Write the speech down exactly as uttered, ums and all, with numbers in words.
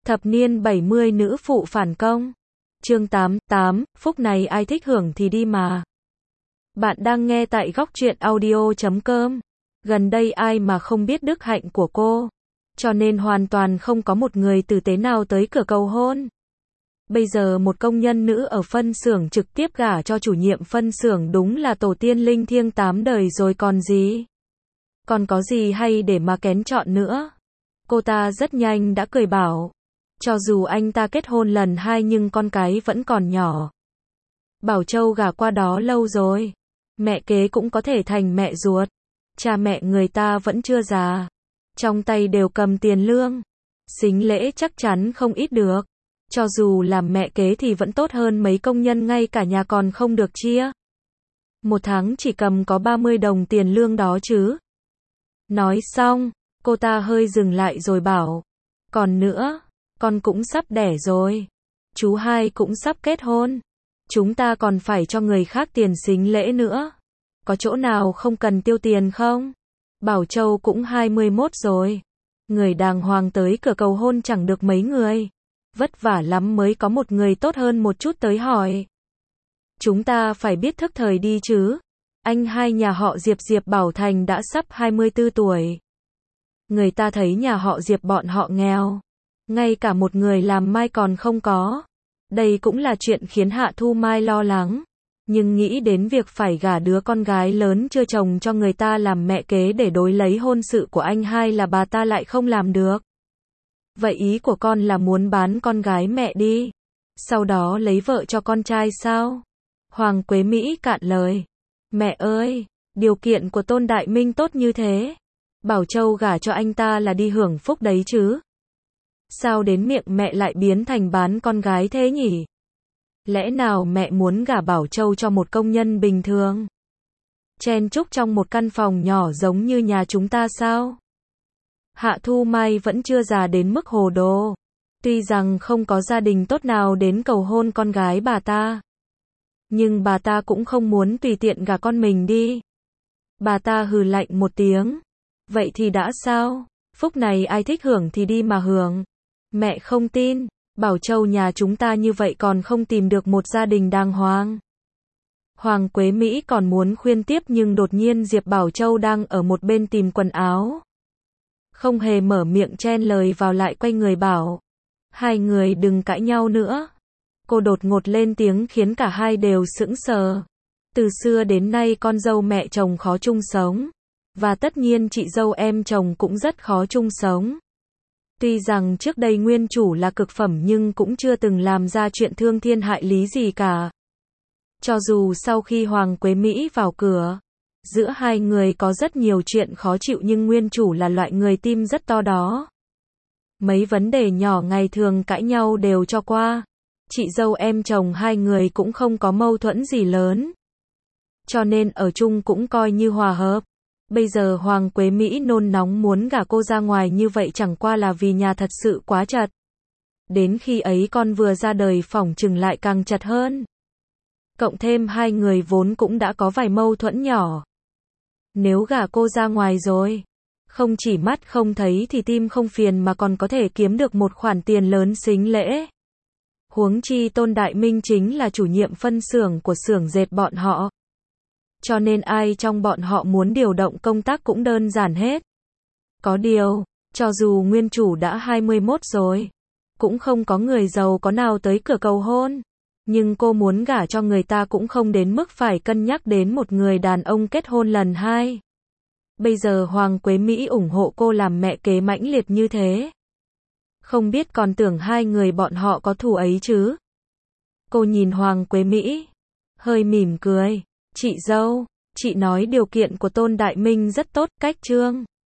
Thập niên bảy mươi nữ phụ phản công. Chương tám, tám, phúc này ai thích hưởng thì đi mà. Bạn đang nghe tại góc truyện audio chấm com. Gần đây ai mà không biết đức hạnh của cô. Cho nên hoàn toàn không có một người tử tế nào tới cửa cầu hôn. Bây giờ một công nhân nữ ở phân xưởng trực tiếp gả cho chủ nhiệm phân xưởng đúng là tổ tiên linh thiêng tám đời rồi còn gì. Còn có gì hay để mà kén chọn nữa. Cô ta rất nhanh đã cười bảo. Cho dù anh ta kết hôn lần hai nhưng con cái vẫn còn nhỏ. Bảo Châu gả qua đó lâu rồi. Mẹ kế cũng có thể thành mẹ ruột. Cha mẹ người ta vẫn chưa già. Trong tay đều cầm tiền lương. Sính lễ chắc chắn không ít được. Cho dù làm mẹ kế thì vẫn tốt hơn mấy công nhân ngay cả nhà còn không được chia. Một tháng chỉ cầm có ba mươi đồng tiền lương đó chứ. Nói xong, cô ta hơi dừng lại rồi bảo. Còn nữa, con cũng sắp đẻ rồi. Chú hai cũng sắp kết hôn. Chúng ta còn phải cho người khác tiền sính lễ nữa. Có chỗ nào không cần tiêu tiền không? Bảo Châu cũng hai mươi mốt rồi. Người đàng hoàng tới cửa cầu hôn chẳng được mấy người. Vất vả lắm mới có một người tốt hơn một chút tới hỏi. Chúng ta phải biết thức thời đi chứ. Anh hai nhà họ Diệp Diệp Bảo Thành đã sắp hai mươi tư tuổi. Người ta thấy nhà họ Diệp bọn họ nghèo. Ngay cả một người làm mai còn không có. Đây cũng là chuyện khiến Hạ Thu Mai lo lắng. Nhưng nghĩ đến việc phải gả đứa con gái lớn chưa chồng cho người ta làm mẹ kế để đối lấy hôn sự của anh hai là bà ta lại không làm được. Vậy ý của con là muốn bán con gái mẹ đi. Sau đó lấy vợ cho con trai sao? Hoàng Quế Mỹ cạn lời. Mẹ ơi, điều kiện của Tôn Đại Minh tốt như thế. Bảo Châu gả cho anh ta là đi hưởng phúc đấy chứ. Sao đến miệng mẹ lại biến thành bán con gái thế nhỉ? Lẽ nào mẹ muốn gả Bảo Châu cho một công nhân bình thường? Chen chúc trong một căn phòng nhỏ giống như nhà chúng ta sao? Hạ Thu Mai vẫn chưa già đến mức hồ đồ. Tuy rằng không có gia đình tốt nào đến cầu hôn con gái bà ta. Nhưng bà ta cũng không muốn tùy tiện gả con mình đi. Bà ta hừ lạnh một tiếng. Vậy thì đã sao? Phúc này ai thích hưởng thì đi mà hưởng. Mẹ không tin. Bảo Châu nhà chúng ta như vậy còn không tìm được một gia đình đàng hoàng. Hoàng Quế Mỹ còn muốn khuyên tiếp nhưng đột nhiên Diệp Bảo Châu đang ở một bên tìm quần áo. Không hề mở miệng chen lời vào lại quay người bảo. Hai người đừng cãi nhau nữa. Cô đột ngột lên tiếng khiến cả hai đều sững sờ. Từ xưa đến nay con dâu mẹ chồng khó chung sống. Và tất nhiên chị dâu em chồng cũng rất khó chung sống. Tuy rằng trước đây nguyên chủ là cực phẩm nhưng cũng chưa từng làm ra chuyện thương thiên hại lý gì cả. Cho dù sau khi Hoàng Quế Mỹ vào cửa, giữa hai người có rất nhiều chuyện khó chịu nhưng nguyên chủ là loại người tim rất to đó. Mấy vấn đề nhỏ ngày thường cãi nhau đều cho qua. Chị dâu em chồng hai người cũng không có mâu thuẫn gì lớn. Cho nên ở chung cũng coi như hòa hợp. Bây giờ Hoàng Quế Mỹ nôn nóng muốn gả cô ra ngoài như vậy chẳng qua là vì nhà thật sự quá chật. Đến khi ấy con vừa ra đời phỏng chừng lại càng chật hơn. Cộng thêm hai người vốn cũng đã có vài mâu thuẫn nhỏ. Nếu gả cô ra ngoài rồi, không chỉ mắt không thấy thì tim không phiền mà còn có thể kiếm được một khoản tiền lớn sính lễ. Huống chi Tôn Đại Minh chính là chủ nhiệm phân xưởng của xưởng dệt bọn họ. Cho nên ai trong bọn họ muốn điều động công tác cũng đơn giản hết. Có điều, cho dù nguyên chủ đã hai mươi mốt rồi, cũng không có người giàu có nào tới cửa cầu hôn. Nhưng cô muốn gả cho người ta cũng không đến mức phải cân nhắc đến một người đàn ông kết hôn lần hai. Bây giờ Hoàng Quế Mỹ ủng hộ cô làm mẹ kế mãnh liệt như thế. Không biết còn tưởng hai người bọn họ có thù ấy chứ. Cô nhìn Hoàng Quế Mỹ, hơi mỉm cười. Chị dâu, chị nói điều kiện của Tôn Đại Minh rất tốt, cách trương.